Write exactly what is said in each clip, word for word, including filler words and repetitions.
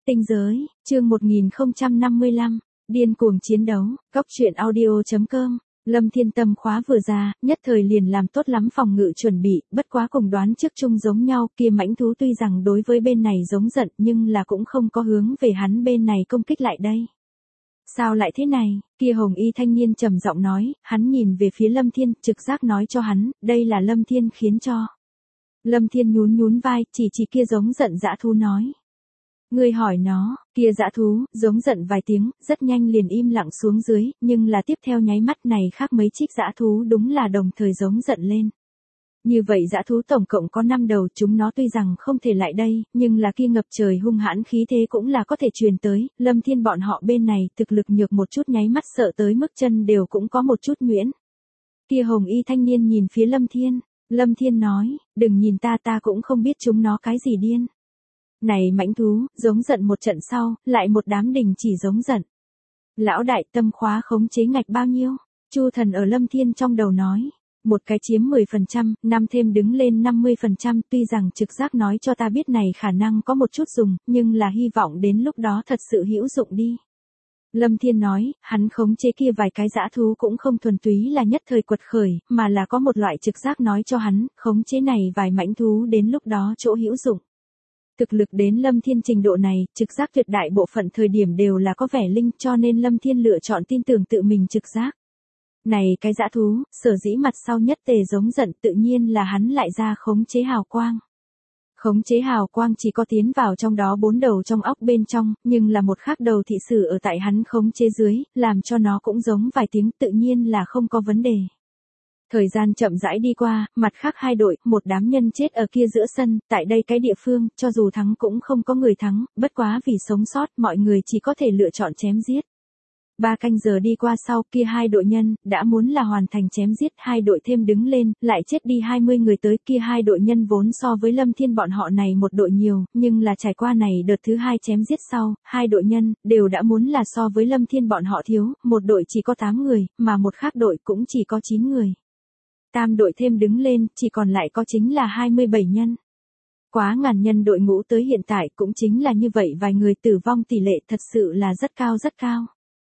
Tinh giới, chương một nghìn không trăm năm mươi lăm, điên cuồng chiến đấu, góc truyện audio chấm com. Lâm Thiên Tâm khóa vừa ra, nhất thời liền làm tốt lắm phòng ngự chuẩn bị, bất quá cùng đoán trước chung giống nhau, kia mãnh thú tuy rằng đối với bên này giống giận nhưng là cũng không có hướng về hắn bên này công kích lại đây. Sao lại thế này, kia hồng y thanh niên trầm giọng nói, hắn nhìn về phía Lâm Thiên, trực giác nói cho hắn, đây là Lâm Thiên khiến cho. Lâm Thiên nhún nhún vai, chỉ chỉ kia giống giận dã thú nói. Ngươi hỏi nó, kia dã thú, giống giận vài tiếng, rất nhanh liền im lặng xuống dưới, nhưng là tiếp theo nháy mắt này khác mấy trích dã thú đúng là đồng thời giống giận lên. Như vậy dã thú tổng cộng có năm đầu, chúng nó tuy rằng không thể lại đây, nhưng là kia ngập trời hung hãn khí thế cũng là có thể truyền tới, Lâm Thiên bọn họ bên này thực lực nhược một chút nháy mắt sợ tới mức chân đều cũng có một chút nhuyễn. Kia hồng y thanh niên nhìn phía Lâm Thiên, Lâm Thiên nói, đừng nhìn ta ta cũng không biết chúng nó cái gì điên. Này mãnh thú, giống giận một trận sau, lại một đám đình chỉ giống giận. Lão đại tâm khóa khống chế ngạch bao nhiêu? Chu Thần ở Lâm Thiên trong đầu nói. Một cái chiếm mười phần trăm, năm thêm đứng lên năm mươi phần trăm, tuy rằng trực giác nói cho ta biết này khả năng có một chút dùng, nhưng là hy vọng đến lúc đó thật sự hữu dụng đi. Lâm Thiên nói, hắn khống chế kia vài cái dã thú cũng không thuần túy là nhất thời quật khởi, mà là có một loại trực giác nói cho hắn, khống chế này vài mãnh thú đến lúc đó chỗ hữu dụng. Thực lực đến Lâm Thiên trình độ này, trực giác tuyệt đại bộ phận thời điểm đều là có vẻ linh, cho nên Lâm Thiên lựa chọn tin tưởng tự mình trực giác. Này cái dã thú, sở dĩ mặt sau nhất tề giống giận tự nhiên là hắn lại ra khống chế hào quang. Khống chế hào quang chỉ có tiến vào trong đó bốn đầu trong óc bên trong, nhưng là một khác đầu thị sử ở tại hắn khống chế dưới, làm cho nó cũng giống vài tiếng tự nhiên là không có vấn đề. Thời gian chậm rãi đi qua, mặt khác hai đội, một đám nhân chết ở kia giữa sân, tại đây cái địa phương, cho dù thắng cũng không có người thắng, bất quá vì sống sót, mọi người chỉ có thể lựa chọn chém giết. Ba canh giờ đi qua sau, kia hai đội nhân, đã muốn là hoàn thành chém giết, hai đội thêm đứng lên, lại chết đi hai mươi người tới, kia hai đội nhân vốn so với Lâm Thiên bọn họ này một đội nhiều, nhưng là trải qua này đợt thứ hai chém giết sau, hai đội nhân, đều đã muốn là so với Lâm Thiên bọn họ thiếu, một đội chỉ có tám người, mà một khác đội cũng chỉ có chín người. Tam đội thêm đứng lên, chỉ còn lại có chính là hai mươi bảy nhân. Quá ngàn nhân đội ngũ tới hiện tại cũng chính là như vậy vài người tử vong tỷ lệ thật sự là rất cao rất cao.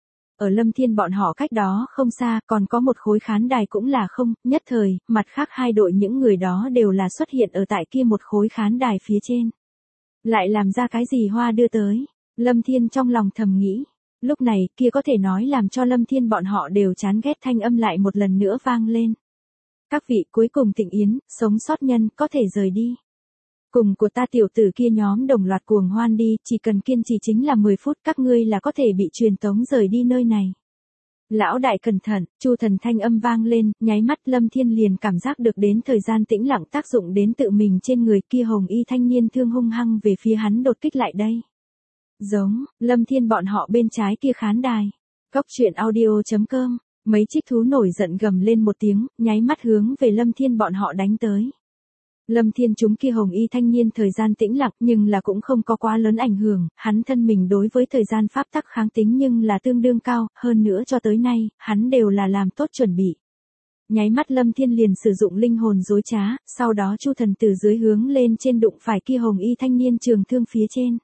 Ở Lâm Thiên bọn họ cách đó không xa còn có một khối khán đài cũng là không, nhất thời, mặt khác hai đội những người đó đều là xuất hiện ở tại kia một khối khán đài phía trên. Lại làm ra cái gì hoa đưa tới, Lâm Thiên trong lòng thầm nghĩ. Lúc này kia có thể nói làm cho Lâm Thiên bọn họ đều chán ghét thanh âm lại một lần nữa vang lên. Các vị cuối cùng Tịnh Yến, sống sót nhân có thể rời đi. Cùng của ta tiểu tử kia nhóm đồng loạt cuồng hoan đi, chỉ cần kiên trì chính là mười phút các ngươi là có thể bị truyền tống rời đi nơi này. Lão đại cẩn thận, Chu Thần thanh âm vang lên, nháy mắt Lâm Thiên liền cảm giác được đến thời gian tĩnh lặng tác dụng đến tự mình trên người kia hồng y thanh niên thương hung hăng về phía hắn đột kích lại đây. Giống, Lâm Thiên bọn họ bên trái kia khán đài. Góc truyện audio chấm com. Mấy trích thú nổi giận gầm lên một tiếng, nháy mắt hướng về Lâm Thiên bọn họ đánh tới. Lâm Thiên chúng kia hồng y thanh niên thời gian tĩnh lặng nhưng là cũng không có quá lớn ảnh hưởng, hắn thân mình đối với thời gian pháp tắc kháng tính nhưng là tương đương cao, hơn nữa cho tới nay, hắn đều là làm tốt chuẩn bị. Nháy mắt Lâm Thiên liền sử dụng linh hồn dối trá, sau đó Chu Thần từ dưới hướng lên trên đụng phải kia hồng y thanh niên trường thương phía trên.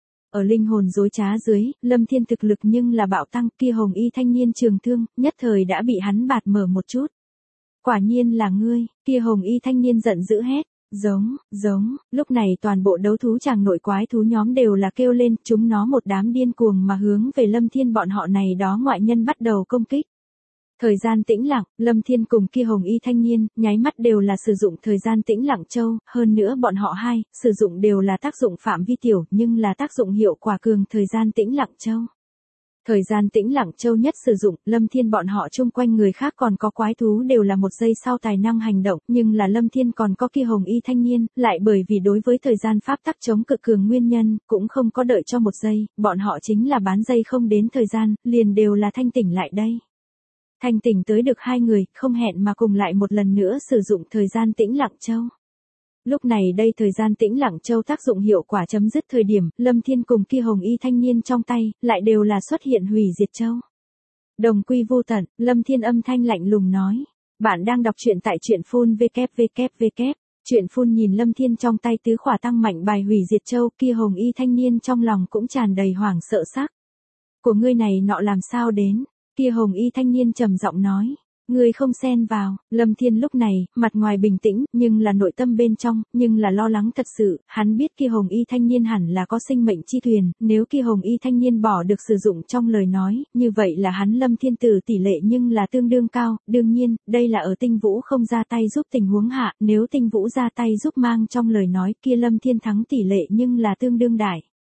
Ở linh hồn dối trá dưới, Lâm Thiên thực lực nhưng là bạo tăng, kia hồng y thanh niên trường thương, nhất thời đã bị hắn bạt mở một chút. Quả nhiên là ngươi, kia hồng y thanh niên giận dữ hét, giống, giống, lúc này toàn bộ đấu thú chàng nội quái thú nhóm đều là kêu lên, chúng nó một đám điên cuồng mà hướng về Lâm Thiên bọn họ này đó ngoại nhân bắt đầu công kích. Thời gian tĩnh lặng, Lâm Thiên cùng kia hồng y thanh niên, nháy mắt đều là sử dụng thời gian tĩnh lặng châu, hơn nữa bọn họ hai, sử dụng đều là tác dụng phạm vi tiểu, nhưng là tác dụng hiệu quả cường thời gian tĩnh lặng châu. Thời gian tĩnh lặng châu nhất sử dụng, Lâm Thiên bọn họ chung quanh người khác còn có quái thú đều là một giây sau tài năng hành động, nhưng là Lâm Thiên còn có kia hồng y thanh niên, lại bởi vì đối với thời gian pháp tắc chống cực cường nguyên nhân, cũng không có đợi cho một giây, bọn họ chính là bán giây không đến thời gian, liền đều là thanh tỉnh lại đây. Thanh tỉnh tới được hai người, không hẹn mà cùng lại một lần nữa sử dụng thời gian tĩnh lặng châu. Lúc này đây thời gian tĩnh lặng châu tác dụng hiệu quả chấm dứt thời điểm, Lâm Thiên cùng kia hồng y thanh niên trong tay, lại đều là xuất hiện hủy diệt châu. Đồng quy vô tận, Lâm Thiên âm thanh lạnh lùng nói. Bạn đang đọc truyện tại truyện phun vê kép vê kép vê kép. Chuyện phun nhìn Lâm Thiên trong tay tứ khỏa tăng mạnh bài hủy diệt châu, kia hồng y thanh niên trong lòng cũng tràn đầy hoảng sợ sắc. Của ngươi này nọ làm sao đến? Kia hồng y thanh niên trầm giọng nói. Ngươi không xen vào. Lâm Thiên lúc này, mặt ngoài bình tĩnh, nhưng là nội tâm bên trong, nhưng là lo lắng thật sự. Hắn biết kia hồng y thanh niên hẳn là có sinh mệnh chi thuyền, nếu kia hồng y thanh niên bỏ được sử dụng trong lời nói, như vậy là hắn Lâm Thiên tử tỷ lệ nhưng là tương đương cao. Đương nhiên, đây là ở Tinh Vũ không ra tay giúp tình huống hạ, nếu Tinh Vũ ra tay giúp mang trong lời nói, kia Lâm Thiên thắng tỷ lệ nhưng là tương đương đại.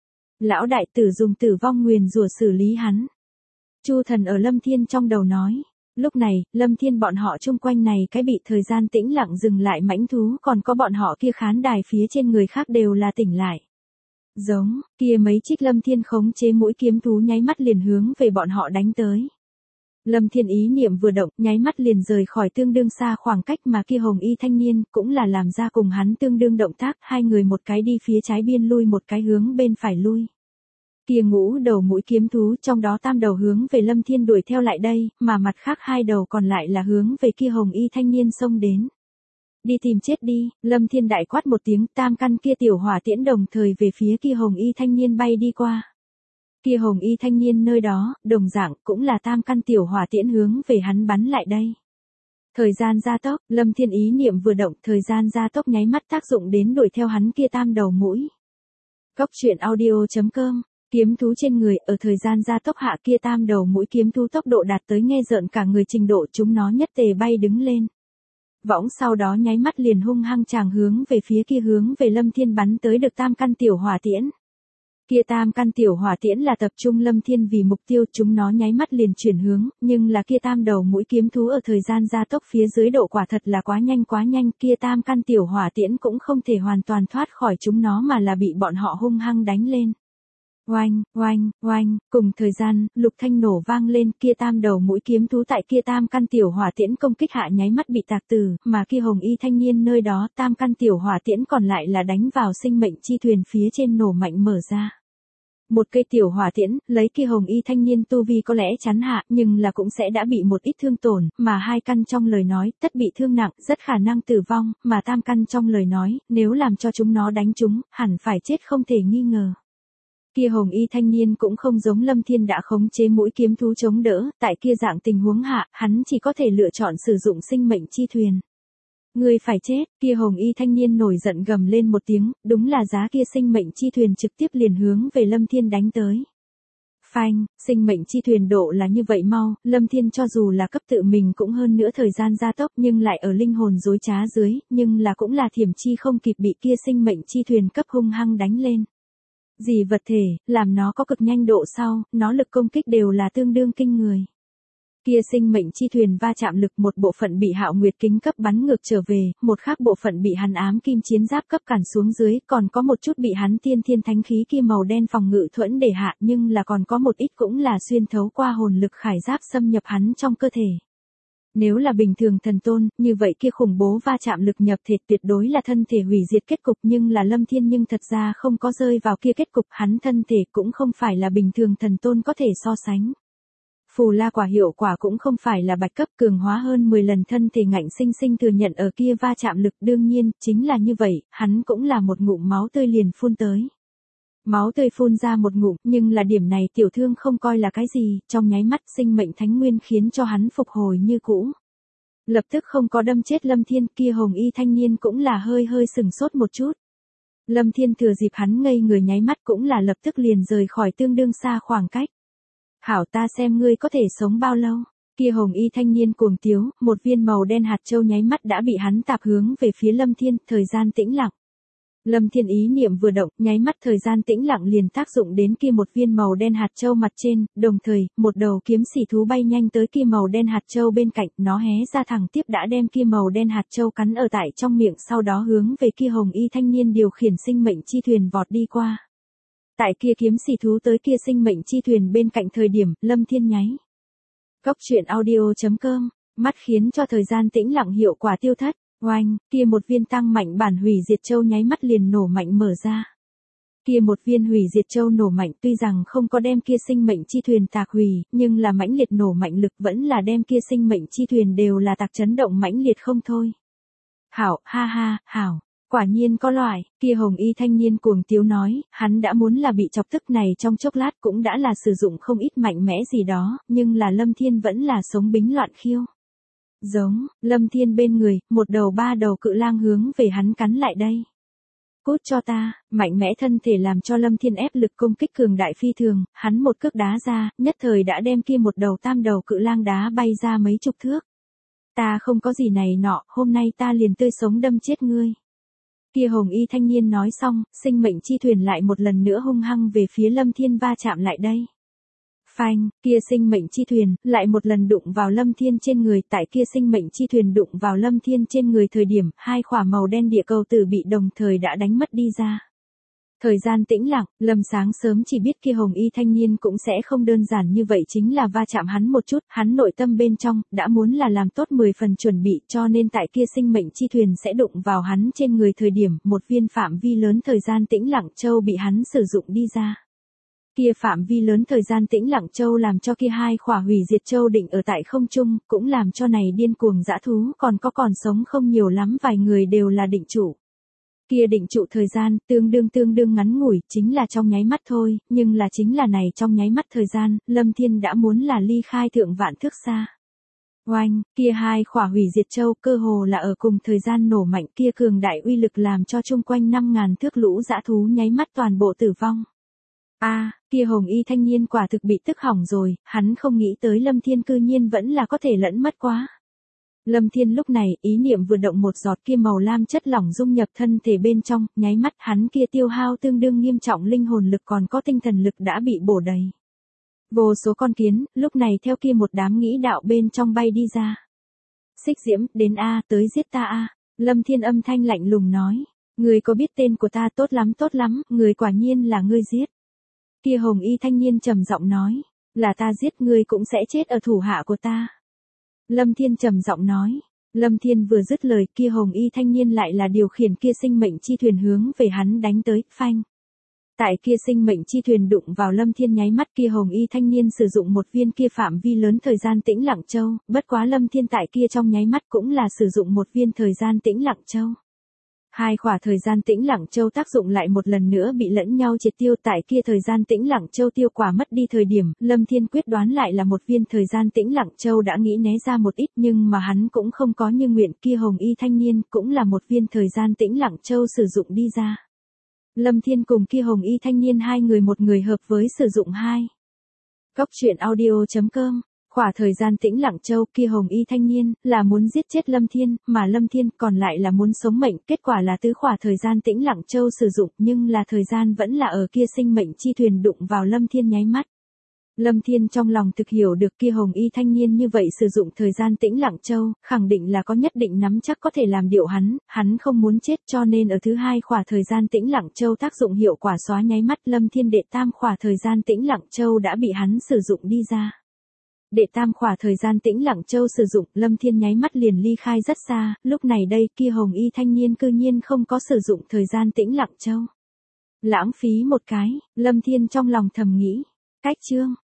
Lão đại tử dùng tử vong nguyền rủa xử lý hắn. Chu Thần ở Lâm Thiên trong đầu nói. Lúc này, Lâm Thiên bọn họ chung quanh này cái bị thời gian tĩnh lặng dừng lại mãnh thú, còn có bọn họ kia khán đài phía trên người khác đều là tỉnh lại. Giống, kia mấy trích Lâm Thiên khống chế mũi kiếm thú nháy mắt liền hướng về bọn họ đánh tới. Lâm Thiên ý niệm vừa động, nháy mắt liền rời khỏi tương đương xa khoảng cách mà kia hồng y thanh niên, cũng là làm ra cùng hắn tương đương động tác, hai người một cái đi phía trái biên lui một cái hướng bên phải lui. Kia ngũ đầu mũi kiếm thú trong đó tam đầu hướng về Lâm Thiên đuổi theo lại đây, mà mặt khác hai đầu còn lại là hướng về kia hồng y thanh niên xông đến. Đi tìm chết đi, Lâm Thiên đại quát một tiếng, tam căn kia tiểu hỏa tiễn đồng thời về phía kia hồng y thanh niên bay đi qua. Kia hồng y thanh niên nơi đó, đồng dạng cũng là tam căn tiểu hỏa tiễn hướng về hắn bắn lại đây. Thời gian gia tốc, Lâm Thiên ý niệm vừa động, thời gian gia tốc nháy mắt tác dụng đến đuổi theo hắn kia tam đầu mũi. Cốc truyện audio chấm com. Kiếm thú trên người, ở thời gian gia tốc hạ kia tam đầu mũi kiếm thú tốc độ đạt tới nghe rợn cả người trình độ, chúng nó nhất tề bay đứng lên. Võng sau đó nháy mắt liền hung hăng chàng hướng về phía kia hướng về Lâm Thiên bắn tới được tam căn tiểu hỏa tiễn. Kia tam căn tiểu hỏa tiễn là tập trung Lâm Thiên vì mục tiêu, chúng nó nháy mắt liền chuyển hướng, nhưng là kia tam đầu mũi kiếm thú ở thời gian gia tốc phía dưới độ quả thật là quá nhanh quá nhanh, kia tam căn tiểu hỏa tiễn cũng không thể hoàn toàn thoát khỏi chúng nó mà là bị bọn họ hung hăng đánh lên. Oanh, oanh, oanh, cùng thời gian, lục thanh nổ vang lên, kia tam đầu mũi kiếm thú tại kia tam căn tiểu hỏa tiễn công kích hạ nháy mắt bị tạc tử, mà kia hồng y thanh niên nơi đó tam căn tiểu hỏa tiễn còn lại là đánh vào sinh mệnh chi thuyền phía trên nổ mạnh mở ra. Một cây tiểu hỏa tiễn, lấy kia hồng y thanh niên tu vi có lẽ chắn hạ, nhưng là cũng sẽ đã bị một ít thương tổn, mà hai căn trong lời nói, tất bị thương nặng, rất khả năng tử vong, mà tam căn trong lời nói, nếu làm cho chúng nó đánh chúng, hẳn phải chết không thể nghi ngờ. Kia hồng y thanh niên cũng không giống Lâm Thiên đã khống chế mũi kiếm thú chống đỡ, tại kia dạng tình huống hạ, hắn chỉ có thể lựa chọn sử dụng sinh mệnh chi thuyền. Ngươi phải chết, kia hồng y thanh niên nổi giận gầm lên một tiếng, đúng là giá kia sinh mệnh chi thuyền trực tiếp liền hướng về Lâm Thiên đánh tới. Phanh, sinh mệnh chi thuyền độ là như vậy mau, Lâm Thiên cho dù là cấp tự mình cũng hơn nữa thời gian gia tốc nhưng lại ở linh hồn dối trá dưới, nhưng là cũng là thiểm chi không kịp bị kia sinh mệnh chi thuyền cấp hung hăng đánh lên. Gì vật thể, làm nó có cực nhanh độ sau, nó lực công kích đều là tương đương kinh người. Kia sinh mệnh chi thuyền va chạm lực một bộ phận bị Hạo Nguyệt kính cấp bắn ngược trở về, một khác bộ phận bị hắn ám kim chiến giáp cấp cản xuống dưới, còn có một chút bị hắn tiên thiên thánh khí kia màu đen phòng ngự thuẫn để hạ, nhưng là còn có một ít cũng là xuyên thấu qua hồn lực khải giáp xâm nhập hắn trong cơ thể. Nếu là bình thường thần tôn, như vậy kia khủng bố va chạm lực nhập thể tuyệt đối là thân thể hủy diệt kết cục, nhưng là Lâm Thiên nhưng thật ra không có rơi vào kia kết cục, hắn thân thể cũng không phải là bình thường thần tôn có thể so sánh. Phù la quả hiệu quả cũng không phải là bạch cấp cường hóa hơn mười lần thân thể ngạnh sinh sinh thừa nhận ở kia va chạm lực, đương nhiên, chính là như vậy, hắn cũng là một ngụm máu tươi liền phun tới. Máu tươi phun ra một ngụm, nhưng là điểm này tiểu thương không coi là cái gì, trong nháy mắt sinh mệnh thánh nguyên khiến cho hắn phục hồi như cũ. Lập tức không có đâm chết Lâm Thiên, kia hồng y thanh niên cũng là hơi hơi sừng sốt một chút. Lâm Thiên thừa dịp hắn ngây người nháy mắt cũng là lập tức liền rời khỏi tương đương xa khoảng cách. Hảo, ta xem ngươi có thể sống bao lâu. Kia hồng y thanh niên cuồng tiếu, một viên màu đen hạt châu nháy mắt đã bị hắn tạp hướng về phía Lâm Thiên, thời gian tĩnh lặng. Lâm Thiên ý niệm vừa động, nháy mắt thời gian tĩnh lặng liền tác dụng đến kia một viên màu đen hạt châu mặt trên, đồng thời, một đầu kiếm xỉ thú bay nhanh tới kia màu đen hạt châu bên cạnh, nó hé ra thẳng tiếp đã đem kia màu đen hạt châu cắn ở tại trong miệng, sau đó hướng về kia hồng y thanh niên điều khiển sinh mệnh chi thuyền vọt đi qua. Tại kia kiếm xỉ thú tới kia sinh mệnh chi thuyền bên cạnh thời điểm, Lâm Thiên nháy. Cốc truyện audio chấm com, mắt khiến cho thời gian tĩnh lặng hiệu quả tiêu thất. Oanh, kia một viên tăng mạnh bản hủy diệt châu nháy mắt liền nổ mạnh mở ra. Kia một viên hủy diệt châu nổ mạnh tuy rằng không có đem kia sinh mệnh chi thuyền tạc hủy, nhưng là mãnh liệt nổ mạnh lực vẫn là đem kia sinh mệnh chi thuyền đều là tạc chấn động mãnh liệt không thôi. Hảo, ha ha, hảo. Quả nhiên có loại, kia hồng y thanh niên cuồng tiếu nói, hắn đã muốn là bị chọc tức này trong chốc lát cũng đã là sử dụng không ít mạnh mẽ gì đó, nhưng là Lâm Thiên vẫn là sống bính loạn khiêu. Giống, Lâm Thiên bên người, một đầu ba đầu cự lang hướng về hắn cắn lại đây. Cút cho ta, mạnh mẽ thân thể làm cho Lâm Thiên ép lực công kích cường đại phi thường, hắn một cước đá ra, nhất thời đã đem kia một đầu tam đầu cự lang đá bay ra mấy chục thước. Ta không có gì này nọ, hôm nay ta liền tươi sống đâm chết ngươi. Kia hồng y thanh niên nói xong, sinh mệnh chi thuyền lại một lần nữa hung hăng về phía Lâm Thiên va chạm lại đây. Phanh, kia sinh mệnh chi thuyền, lại một lần đụng vào Lâm Thiên trên người, tại kia sinh mệnh chi thuyền đụng vào Lâm Thiên trên người thời điểm, hai khỏa màu đen địa cầu tử bị đồng thời đã đánh mất đi ra. Thời gian tĩnh lặng, Lâm sáng sớm chỉ biết kia hồng y thanh niên cũng sẽ không đơn giản như vậy chính là va chạm hắn một chút, hắn nội tâm bên trong, đã muốn là làm tốt mười phần chuẩn bị cho nên tại kia sinh mệnh chi thuyền sẽ đụng vào hắn trên người thời điểm, một viên phạm vi lớn thời gian tĩnh lặng châu bị hắn sử dụng đi ra. Kia phạm vi lớn thời gian tĩnh lặng châu làm cho kia hai khỏa hủy diệt châu định ở tại không trung, cũng làm cho này điên cuồng dã thú còn có còn sống không nhiều lắm vài người đều là định trụ. Kia định trụ thời gian, tương đương tương đương ngắn ngủi, chính là trong nháy mắt thôi, nhưng là chính là này trong nháy mắt thời gian, Lâm Thiên đã muốn là ly khai thượng vạn thước xa. Oanh, kia hai khỏa hủy diệt châu cơ hồ là ở cùng thời gian nổ mạnh kia cường đại uy lực làm cho chung quanh năm ngàn thước lũ dã thú nháy mắt toàn bộ tử vong. A, à, kia hồng y thanh niên quả thực bị tức hỏng rồi, hắn không nghĩ tới Lâm Thiên cư nhiên vẫn là có thể lẫn mất quá. Lâm Thiên lúc này, ý niệm vừa động một giọt kia màu lam chất lỏng dung nhập thân thể bên trong, nháy mắt hắn kia tiêu hao tương đương nghiêm trọng linh hồn lực còn có tinh thần lực đã bị bổ đầy. Vô số con kiến, lúc này theo kia một đám nghĩ đạo bên trong bay đi ra. Xích Diễm, đến A, tới giết ta A. Lâm Thiên âm thanh lạnh lùng nói, người có biết tên của ta tốt lắm tốt lắm, người quả nhiên là ngươi giết. Kia hồng y thanh niên trầm giọng nói, là ta giết ngươi cũng sẽ chết ở thủ hạ của ta. Lâm Thiên trầm giọng nói, Lâm Thiên vừa dứt lời kia hồng y thanh niên lại là điều khiển kia sinh mệnh chi thuyền hướng về hắn đánh tới, phanh. Tại kia sinh mệnh chi thuyền đụng vào Lâm Thiên nháy mắt kia hồng y thanh niên sử dụng một viên kia phạm vi lớn thời gian tĩnh lặng châu, bất quá Lâm Thiên tại kia trong nháy mắt cũng là sử dụng một viên thời gian tĩnh lặng châu. Hai khỏa thời gian tĩnh lặng châu tác dụng lại một lần nữa bị lẫn nhau triệt tiêu tại kia thời gian tĩnh lặng châu tiêu quả mất đi thời điểm, Lâm Thiên quyết đoán lại là một viên thời gian tĩnh lặng châu đã nghĩ né ra một ít nhưng mà hắn cũng không có như nguyện kia hồng y thanh niên cũng là một viên thời gian tĩnh lặng châu sử dụng đi ra. Lâm Thiên cùng kia hồng y thanh niên hai người một người hợp với sử dụng hai. Cóc truyện audio chấm com Khỏa thời gian tĩnh lặng châu kia hồng y thanh niên, là muốn giết chết Lâm Thiên, mà Lâm Thiên còn lại là muốn sống mệnh, kết quả là tứ khỏa thời gian tĩnh lặng châu sử dụng, nhưng là thời gian vẫn là ở kia sinh mệnh chi thuyền đụng vào Lâm Thiên nháy mắt. Lâm Thiên trong lòng thực hiểu được kia hồng y thanh niên như vậy sử dụng thời gian tĩnh lặng châu, khẳng định là có nhất định nắm chắc có thể làm điệu hắn, hắn không muốn chết cho nên ở thứ hai khỏa thời gian tĩnh lặng châu tác dụng hiệu quả xóa nháy mắt Lâm Thiên đệ tam khỏa thời gian tĩnh lặng châu đã bị hắn sử dụng đi ra. Đệ tam khỏa thời gian tĩnh lặng châu sử dụng, Lâm Thiên nháy mắt liền ly khai rất xa, lúc này đây kia hồng y thanh niên cư nhiên không có sử dụng thời gian tĩnh lặng châu. Lãng phí một cái, Lâm Thiên trong lòng thầm nghĩ, cách chương.